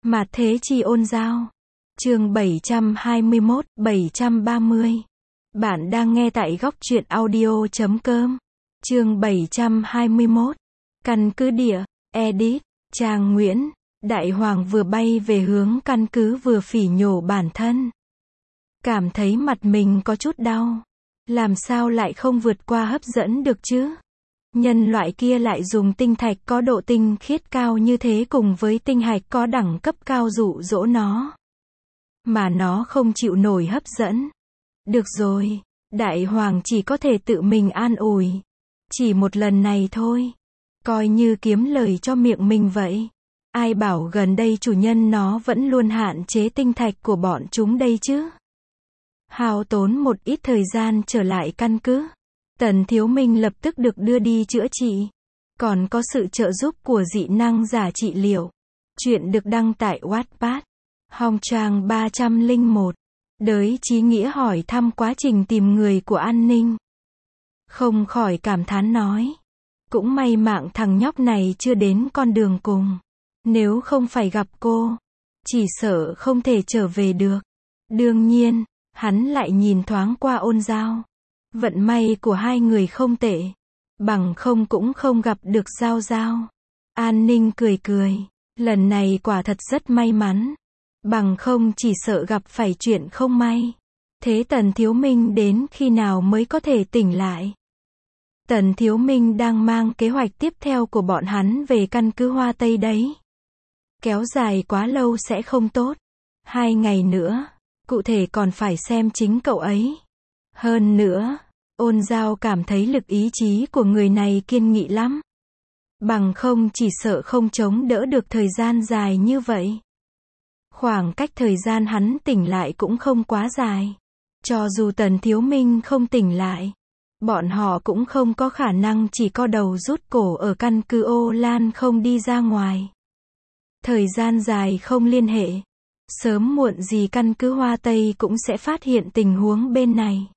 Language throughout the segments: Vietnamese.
Mà thế chi ôn giao. Chương 721-730. Bạn đang nghe tại góc truyện audio.com. Chương 721. Căn cứ địa, edit, Trang Nguyễn. Đại hoàng vừa bay về hướng căn cứ vừa phỉ nhổ bản thân. Cảm thấy mặt mình có chút đau. Làm sao lại không vượt qua hấp dẫn được chứ? Nhân loại kia lại dùng tinh thạch có độ tinh khiết cao như thế cùng với tinh hạch có đẳng cấp cao dụ dỗ nó. Mà nó không chịu nổi hấp dẫn. Được rồi, đại hoàng chỉ có thể tự mình an ủi. Chỉ một lần này thôi. Coi như kiếm lời cho miệng mình vậy. Ai bảo gần đây chủ nhân nó vẫn luôn hạn chế tinh thạch của bọn chúng đây chứ? Hao tốn một ít thời gian trở lại căn cứ. Tần Thiếu Minh lập tức được đưa đi chữa trị. Còn có sự trợ giúp của dị năng giả trị liệu. Chuyện được đăng tại Wattpad. Hong trang 301. Đới Chí Nghĩa hỏi thăm quá trình tìm người của An Ninh. Không khỏi cảm thán nói. Cũng may mạng thằng nhóc này chưa đến con đường cùng. Nếu không phải gặp cô, chỉ sợ không thể trở về được. Đương nhiên, hắn lại nhìn thoáng qua ôn giao. Vận may của hai người không tệ. Bằng không cũng không gặp được Giao Giao. An Ninh cười cười. Lần này quả thật rất may mắn. Bằng không chỉ sợ gặp phải chuyện không may. Thế Tần Thiếu Minh đến khi nào mới có thể tỉnh lại? Tần Thiếu Minh đang mang kế hoạch tiếp theo của bọn hắn về căn cứ Hoa Tây đấy. Kéo dài quá lâu sẽ không tốt. 2 ngày nữa. Cụ thể còn phải xem chính cậu ấy. Hơn nữa, ôn giao cảm thấy lực ý chí của người này kiên nghị lắm. Bằng không chỉ sợ không chống đỡ được thời gian dài như vậy. Khoảng cách thời gian hắn tỉnh lại cũng không quá dài. Cho dù Tần Thiếu Minh không tỉnh lại, bọn họ cũng không có khả năng chỉ co đầu rút cổ ở căn cứ Ô Lan không đi ra ngoài. Thời gian dài không liên hệ. Sớm muộn gì căn cứ Hoa Tây cũng sẽ phát hiện tình huống bên này.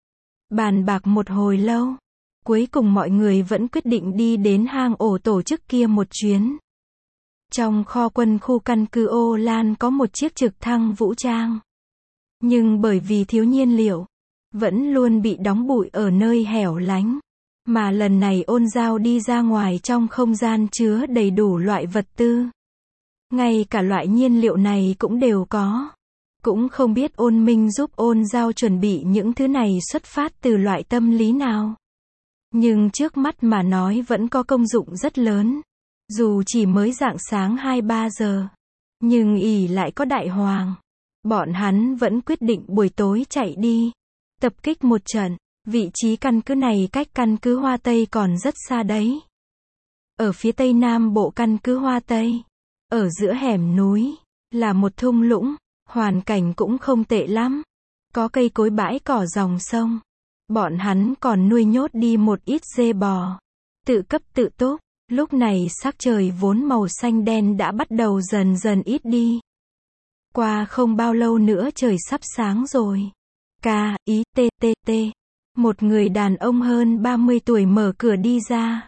Bàn bạc một hồi lâu. Cuối cùng mọi người vẫn quyết định đi đến hang ổ tổ chức kia một chuyến. Trong kho quân khu căn cứ Ô Lan có một chiếc trực thăng vũ trang. Nhưng bởi vì thiếu nhiên liệu, vẫn luôn bị đóng bụi ở nơi hẻo lánh. Mà lần này ôn giao đi ra ngoài trong không gian chứa đầy đủ loại vật tư. Ngay cả loại nhiên liệu này cũng đều có. Cũng không biết ôn minh giúp ôn giao chuẩn bị những thứ này xuất phát từ loại tâm lý nào. Nhưng trước mắt mà nói vẫn có công dụng rất lớn. Dù chỉ mới rạng sáng 2-3 giờ. Nhưng ỷ lại có đại hoàng. Bọn hắn vẫn quyết định buổi tối chạy đi. Tập kích một trận. Vị trí căn cứ này cách căn cứ Hoa Tây còn rất xa đấy. Ở phía tây nam bộ căn cứ Hoa Tây. Ở giữa hẻm núi. Là một thung lũng. Hoàn cảnh cũng không tệ lắm. Có cây cối bãi cỏ dòng sông. Bọn hắn còn nuôi nhốt đi một ít dê bò. Tự cấp tự túc. Lúc này sắc trời vốn màu xanh đen đã bắt đầu dần dần ít đi. Qua không bao lâu nữa trời sắp sáng rồi. K.I.T.T.T. Một người đàn ông hơn 30 tuổi mở cửa đi ra.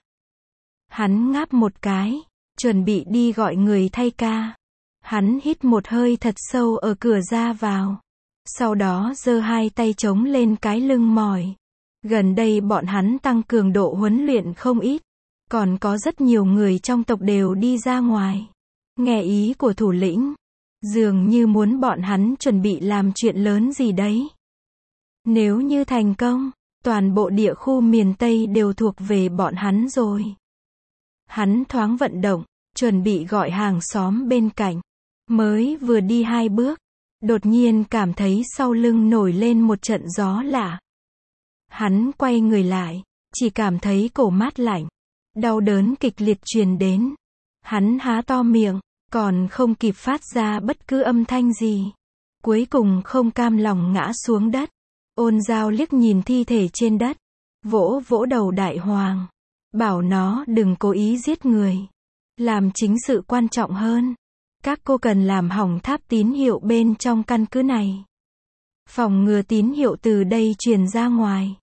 Hắn ngáp một cái. Chuẩn bị đi gọi người thay ca. Hắn hít một hơi thật sâu ở cửa ra vào. Sau đó giơ hai tay chống lên cái lưng mỏi. Gần đây bọn hắn tăng cường độ huấn luyện không ít. Còn có rất nhiều người trong tộc đều đi ra ngoài. Nghe ý của thủ lĩnh. Dường như muốn bọn hắn chuẩn bị làm chuyện lớn gì đấy. Nếu như thành công, toàn bộ địa khu miền Tây đều thuộc về bọn hắn rồi. Hắn thoáng vận động, chuẩn bị gọi hàng xóm bên cạnh. Mới vừa đi 2 bước. Đột nhiên cảm thấy sau lưng nổi lên một trận gió lạ. Hắn quay người lại. Chỉ cảm thấy cổ mát lạnh. Đau đớn kịch liệt truyền đến. Hắn há to miệng. Còn không kịp phát ra bất cứ âm thanh gì. Cuối cùng không cam lòng ngã xuống đất. Ôn giao liếc nhìn thi thể trên đất. Vỗ vỗ đầu đại hoàng. Bảo nó đừng cố ý giết người. Làm chính sự quan trọng hơn. Các cô cần làm hỏng tháp tín hiệu bên trong căn cứ này. Phòng ngừa tín hiệu từ đây truyền ra ngoài.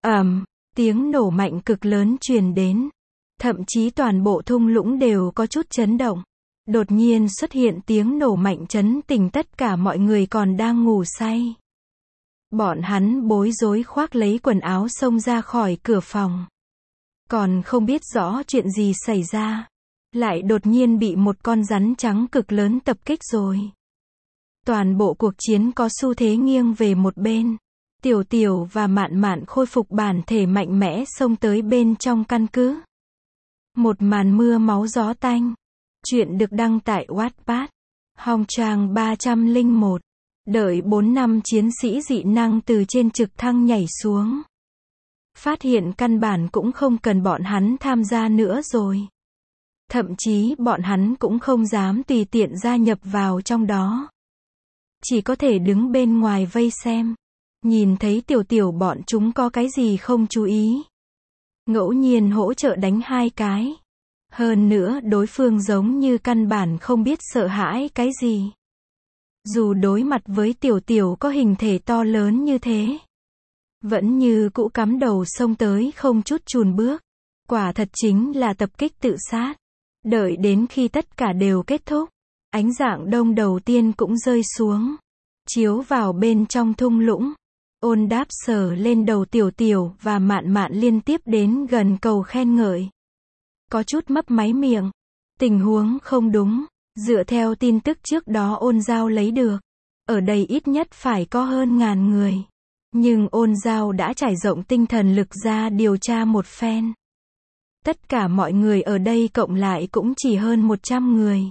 Tiếng nổ mạnh cực lớn truyền đến. Thậm chí toàn bộ thung lũng đều có chút chấn động. Đột nhiên xuất hiện tiếng nổ mạnh chấn tỉnh tất cả mọi người còn đang ngủ say. Bọn hắn bối rối khoác lấy quần áo xông ra khỏi cửa phòng. Còn không biết rõ chuyện gì xảy ra. Lại đột nhiên bị một con rắn trắng cực lớn tập kích rồi. Toàn bộ cuộc chiến có xu thế nghiêng về một bên. Tiểu Tiểu và Mạn Mạn khôi phục bản thể mạnh mẽ xông tới bên trong căn cứ. Một màn mưa máu gió tanh. Chuyện được đăng tại Wattpad. Hong trang 301. Đợi 4 năm chiến sĩ dị năng từ trên trực thăng nhảy xuống. Phát hiện căn bản cũng không cần bọn hắn tham gia nữa rồi. Thậm chí bọn hắn cũng không dám tùy tiện gia nhập vào trong đó. Chỉ có thể đứng bên ngoài vây xem. Nhìn thấy Tiểu Tiểu bọn chúng có cái gì không chú ý. Ngẫu nhiên hỗ trợ đánh 2 cái. Hơn nữa đối phương giống như căn bản không biết sợ hãi cái gì. Dù đối mặt với Tiểu Tiểu có hình thể to lớn như thế. Vẫn như cũ cắm đầu xông tới không chút chùn bước. Quả thật chính là tập kích tự sát. Đợi đến khi tất cả đều kết thúc. Ánh dạng đông đầu tiên cũng rơi xuống. Chiếu vào bên trong thung lũng. Ôn đáp sờ lên đầu Tiểu Tiểu và Mạn Mạn liên tiếp đến gần cầu khen ngợi. Có chút mấp máy miệng. Tình huống không đúng. Dựa theo tin tức trước đó Ôn Giao lấy được. Ở đây ít nhất phải có hơn 1000 người. Nhưng Ôn Giao đã trải rộng tinh thần lực ra điều tra một phen. Tất cả mọi người ở đây cộng lại cũng chỉ hơn 100 người.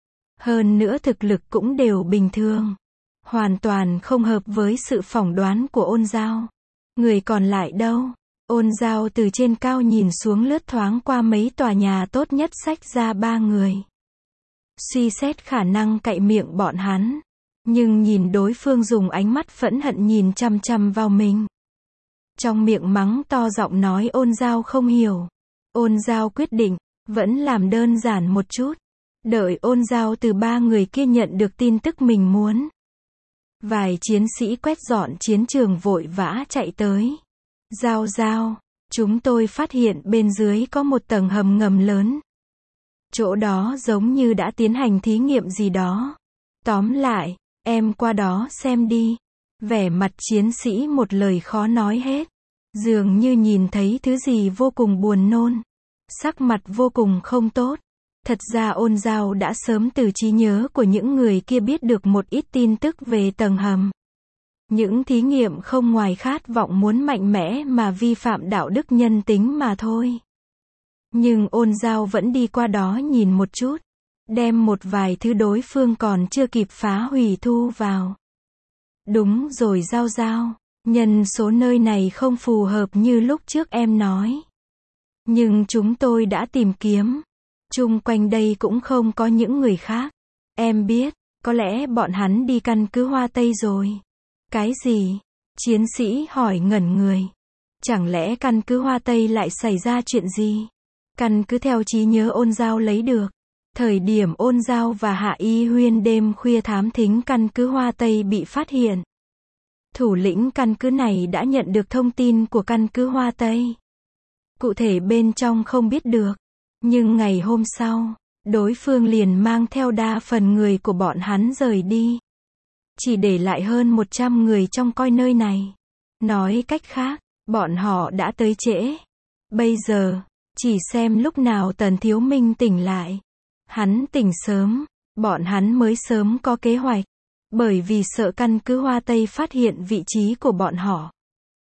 Hơn nữa thực lực cũng đều bình thường. Hoàn toàn không hợp với sự phỏng đoán của Ôn Giao. Người còn lại đâu? Ôn Giao từ trên cao nhìn xuống lướt thoáng qua mấy tòa nhà tốt nhất xách ra 3 người. Suy xét khả năng cậy miệng bọn hắn. Nhưng nhìn đối phương dùng ánh mắt phẫn hận nhìn chằm chằm vào mình. Trong miệng mắng to giọng nói Ôn Giao không hiểu. Ôn Giao quyết định, vẫn làm đơn giản một chút. Đợi Ôn Giao từ 3 người kia nhận được tin tức mình muốn. Vài chiến sĩ quét dọn chiến trường vội vã chạy tới. Giao Giao, chúng tôi phát hiện bên dưới có một tầng hầm ngầm lớn. Chỗ đó giống như đã tiến hành thí nghiệm gì đó. Tóm lại, em qua đó xem đi. Vẻ mặt chiến sĩ một lời khó nói hết. Dường như nhìn thấy thứ gì vô cùng buồn nôn. Sắc mặt vô cùng không tốt. Thật ra Ôn Giao đã sớm từ trí nhớ của những người kia biết được một ít tin tức về tầng hầm. Những thí nghiệm không ngoài khát vọng muốn mạnh mẽ mà vi phạm đạo đức nhân tính mà thôi. Nhưng Ôn Giao vẫn đi qua đó nhìn một chút. Đem một vài thứ đối phương còn chưa kịp phá hủy thu vào. Đúng rồi Giao Giao. Nhân số nơi này không phù hợp như lúc trước em nói. Nhưng chúng tôi đã tìm kiếm. Chung quanh đây cũng không có những người khác. Em biết, có lẽ bọn hắn đi căn cứ Hoa Tây rồi. Cái gì? Chiến sĩ hỏi ngẩn người. Chẳng lẽ căn cứ Hoa Tây lại xảy ra chuyện gì? Căn cứ theo trí nhớ Ôn Giao lấy được. Thời điểm Ôn Giao và Hạ Y Huyên đêm khuya thám thính căn cứ Hoa Tây bị phát hiện. Thủ lĩnh căn cứ này đã nhận được thông tin của căn cứ Hoa Tây. Cụ thể bên trong không biết được. Nhưng ngày hôm sau, đối phương liền mang theo đa phần người của bọn hắn rời đi. Chỉ để lại hơn 100 người trong coi nơi này. Nói cách khác, bọn họ đã tới trễ. Bây giờ, chỉ xem lúc nào Tần Thiếu Minh tỉnh lại. Hắn tỉnh sớm, bọn hắn mới sớm có kế hoạch. Bởi vì sợ căn cứ Hoa Tây phát hiện vị trí của bọn họ.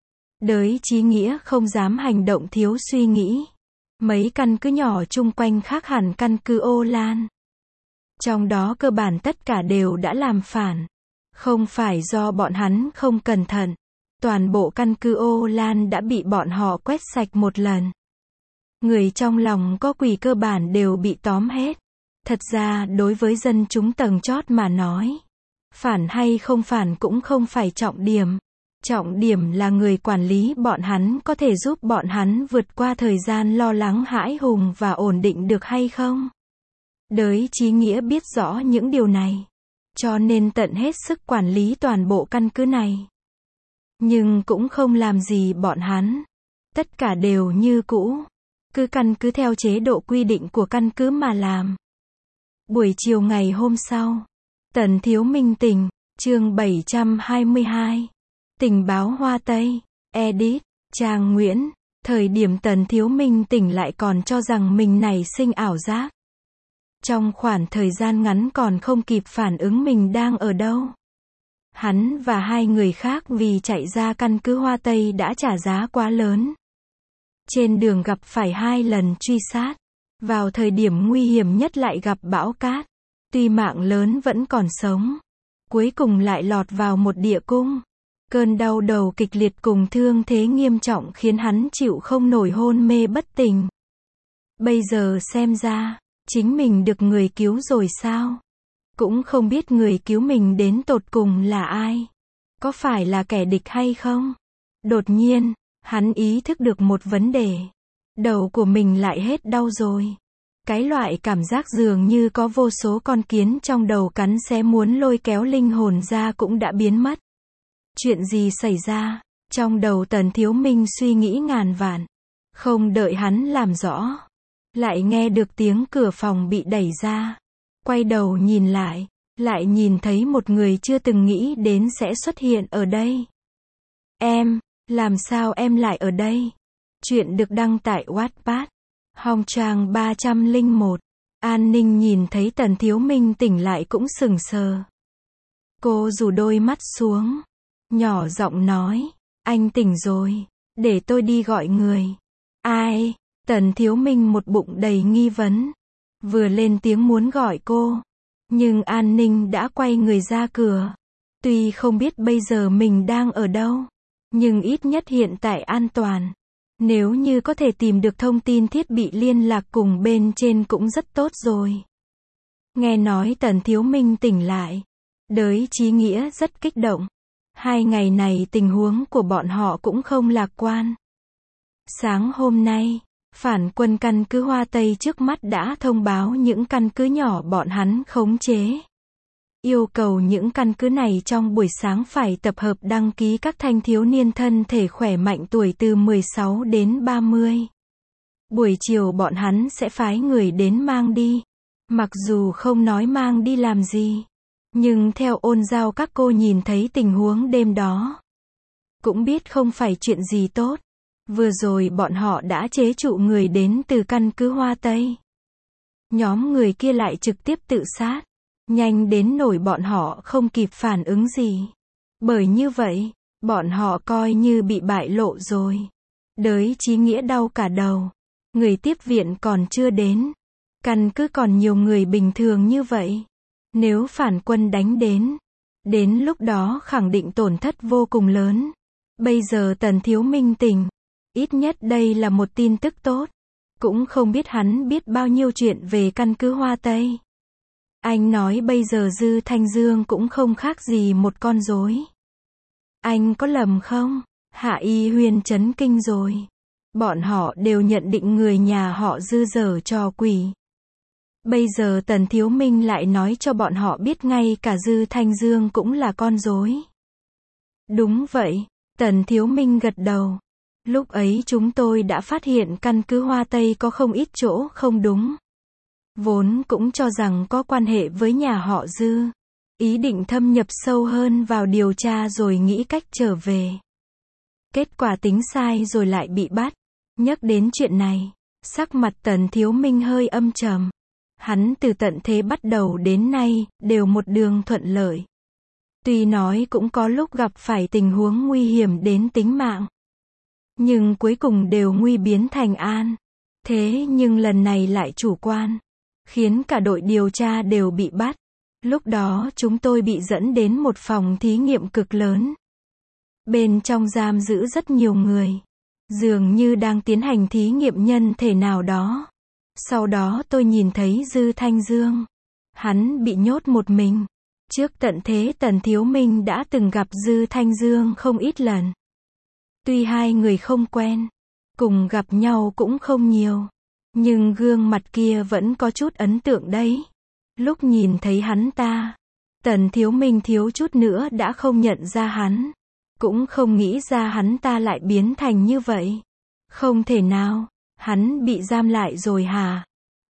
Đới Chí Nghĩa không dám hành động thiếu suy nghĩ. Mấy căn cứ nhỏ chung quanh khác hẳn căn cứ Ô Lan. Trong đó cơ bản tất cả đều đã làm phản. Không phải do bọn hắn không cẩn thận. Toàn bộ căn cứ Ô Lan đã bị bọn họ quét sạch một lần. Người trong lòng có quỷ cơ bản đều bị tóm hết. Thật ra đối với dân chúng tầng chót mà nói. Phản hay không phản cũng không phải trọng điểm. Trọng điểm là người quản lý bọn hắn có thể giúp bọn hắn vượt qua thời gian lo lắng hãi hùng và ổn định được hay không. Đới Chí Nghĩa biết rõ những điều này. Cho nên tận hết sức quản lý toàn bộ căn cứ này. Nhưng cũng không làm gì bọn hắn. Tất cả đều như cũ. Cứ căn cứ theo chế độ quy định của căn cứ mà làm. Buổi chiều ngày hôm sau, Tần Thiếu Minh tỉnh, chương 722. Tình báo Hoa Tây, edit, Trang Nguyễn. Thời điểm Tần Thiếu Minh tỉnh lại còn cho rằng mình nảy sinh ảo giác. Trong khoảng thời gian ngắn còn không kịp phản ứng mình đang ở đâu. Hắn và hai người khác vì chạy ra căn cứ Hoa Tây đã trả giá quá lớn. Trên đường gặp phải 2 lần truy sát. Vào thời điểm nguy hiểm nhất lại gặp bão cát. Tuy mạng lớn vẫn còn sống. Cuối cùng lại lọt vào một địa cung. Cơn đau đầu kịch liệt cùng thương thế nghiêm trọng khiến hắn chịu không nổi hôn mê bất tỉnh. Bây giờ xem ra, chính mình được người cứu rồi sao? Cũng không biết người cứu mình đến tột cùng là ai. Có phải là kẻ địch hay không? Đột nhiên, hắn ý thức được một vấn đề. Đầu của mình lại hết đau rồi. Cái loại cảm giác dường như có vô số con kiến trong đầu cắn xé muốn lôi kéo linh hồn ra cũng đã biến mất. Chuyện gì xảy ra? Trong đầu Tần Thiếu Minh suy nghĩ ngàn vạn. Không đợi hắn làm rõ. Lại nghe được tiếng cửa phòng bị đẩy ra. Quay đầu nhìn lại nhìn thấy một người chưa từng nghĩ đến sẽ xuất hiện ở đây. Em, làm sao em lại ở đây? Chuyện được đăng tại Wattpad. Hong trang 301. An Ninh nhìn thấy Tần Thiếu Minh tỉnh lại cũng sững sờ. Cô rủ đôi mắt xuống. Nhỏ giọng nói. Anh tỉnh rồi. Để tôi đi gọi người. Ai? Tần Thiếu Minh một bụng đầy nghi vấn. Vừa lên tiếng muốn gọi cô. Nhưng An Ninh đã quay người ra cửa. Tuy không biết bây giờ mình đang ở đâu. Nhưng ít nhất hiện tại an toàn. Nếu như có thể tìm được thông tin thiết bị liên lạc cùng bên trên cũng rất tốt rồi. Nghe nói Tần Thiếu Minh tỉnh lại. Đới Chí Nghĩa rất kích động. 2 ngày này tình huống của bọn họ cũng không lạc quan. Sáng hôm nay, phản quân căn cứ Hoa Tây trước mắt đã thông báo những căn cứ nhỏ bọn hắn khống chế. Yêu cầu những căn cứ này trong buổi sáng phải tập hợp đăng ký các thanh thiếu niên thân thể khỏe mạnh tuổi từ 16 đến 30. Buổi chiều bọn hắn sẽ phái người đến mang đi. Mặc dù không nói mang đi làm gì. Nhưng theo ôn giao các cô nhìn thấy tình huống đêm đó. Cũng biết không phải chuyện gì tốt. Vừa rồi bọn họ đã chế trụ người đến từ căn cứ Hoa Tây. Nhóm người kia lại trực tiếp tự sát. Nhanh đến nỗi bọn họ không kịp phản ứng gì. Bởi như vậy, bọn họ coi như bị bại lộ rồi. Đới Chí Nghĩa đau cả đầu. Người tiếp viện còn chưa đến. Căn cứ còn nhiều người bình thường như vậy. Nếu phản quân đánh đến lúc đó khẳng định tổn thất vô cùng lớn. Bây giờ Tần Thiếu Minh tỉnh. Ít nhất đây là một tin tức tốt. Cũng không biết hắn biết bao nhiêu chuyện về căn cứ Hoa Tây. Anh nói bây giờ Dư Thanh Dương cũng không khác gì một con rối. Anh có lầm không? Hạ Y Huyên chấn kinh rồi. Bọn họ đều nhận định người nhà họ Dư giở trò quỷ. Bây giờ Tần Thiếu Minh lại nói cho bọn họ biết ngay cả Dư Thanh Dương cũng là con rối. Đúng vậy, Tần Thiếu Minh gật đầu. Lúc ấy chúng tôi đã phát hiện căn cứ Hoa Tây có không ít chỗ không đúng. Vốn cũng cho rằng có quan hệ với nhà họ Dư. Ý định thâm nhập sâu hơn vào điều tra rồi nghĩ cách trở về. Kết quả tính sai rồi lại bị bắt. Nhắc đến chuyện này, sắc mặt Tần Thiếu Minh hơi âm trầm. Hắn từ tận thế bắt đầu đến nay, đều một đường thuận lợi. Tuy nói cũng có lúc gặp phải tình huống nguy hiểm đến tính mạng. Nhưng cuối cùng đều nguy biến thành an. Thế nhưng lần này lại chủ quan. Khiến cả đội điều tra đều bị bắt. Lúc đó chúng tôi bị dẫn đến một phòng thí nghiệm cực lớn. Bên trong giam giữ rất nhiều người. Dường như đang tiến hành thí nghiệm nhân thể nào đó. Sau đó tôi nhìn thấy Dư Thanh Dương. Hắn bị nhốt một mình. Trước tận thế Tần Thiếu Minh đã từng gặp Dư Thanh Dương không ít lần. Tuy hai người không quen, cùng gặp nhau cũng không nhiều. Nhưng gương mặt kia vẫn có chút ấn tượng đấy. Lúc nhìn thấy hắn ta, Tần Thiếu Minh thiếu chút nữa đã không nhận ra hắn. Cũng không nghĩ ra hắn ta lại biến thành như vậy. Không thể nào, hắn bị giam lại rồi hả?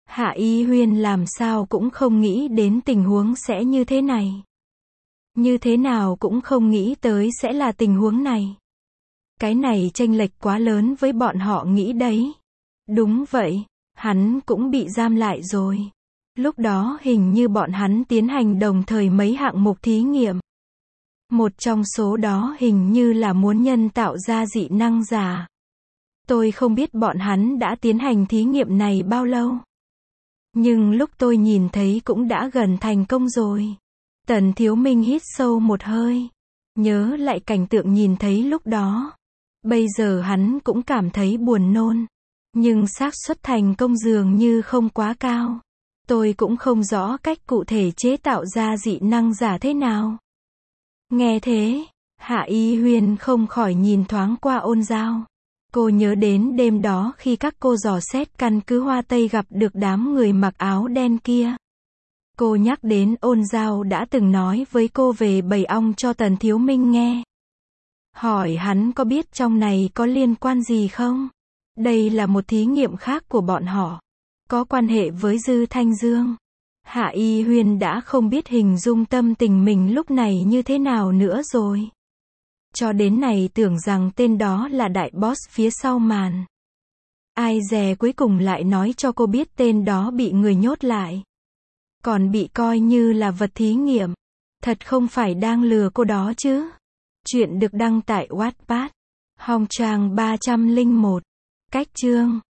Hạ Y Huyên làm sao cũng không nghĩ đến tình huống sẽ như thế này. Như thế nào cũng không nghĩ tới sẽ là tình huống này. Cái này chênh lệch quá lớn với bọn họ nghĩ đấy. Đúng vậy, hắn cũng bị giam lại rồi. Lúc đó hình như bọn hắn tiến hành đồng thời mấy hạng mục thí nghiệm. Một trong số đó hình như là muốn nhân tạo ra dị năng giả. Tôi không biết bọn hắn đã tiến hành thí nghiệm này bao lâu. Nhưng lúc tôi nhìn thấy cũng đã gần thành công rồi. Tần Thiếu Minh hít sâu một hơi. Nhớ lại cảnh tượng nhìn thấy lúc đó. Bây giờ hắn cũng cảm thấy buồn nôn. Nhưng xác suất thành công dường như không quá cao. Tôi cũng không rõ cách cụ thể chế tạo ra dị năng giả thế nào. Nghe thế, Hạ Y Huyên không khỏi nhìn thoáng qua Ôn Giao. Cô nhớ đến đêm đó khi các cô dò xét căn cứ Hoa Tây gặp được đám người mặc áo đen kia. Cô nhắc đến Ôn Giao đã từng nói với cô về bầy ong cho Tần Thiếu Minh nghe. Hỏi hắn có biết trong này có liên quan gì không? Đây là một thí nghiệm khác của bọn họ. Có quan hệ với Dư Thanh Dương. Hạ Y Huyên đã không biết hình dung tâm tình mình lúc này như thế nào nữa rồi. Cho đến này tưởng rằng tên đó là đại boss phía sau màn. Ai dè cuối cùng lại nói cho cô biết tên đó bị người nhốt lại. Còn bị coi như là vật thí nghiệm. Thật không phải đang lừa cô đó chứ. Chuyện được đăng tại Wattpad. Hong Trang 301. Cách chương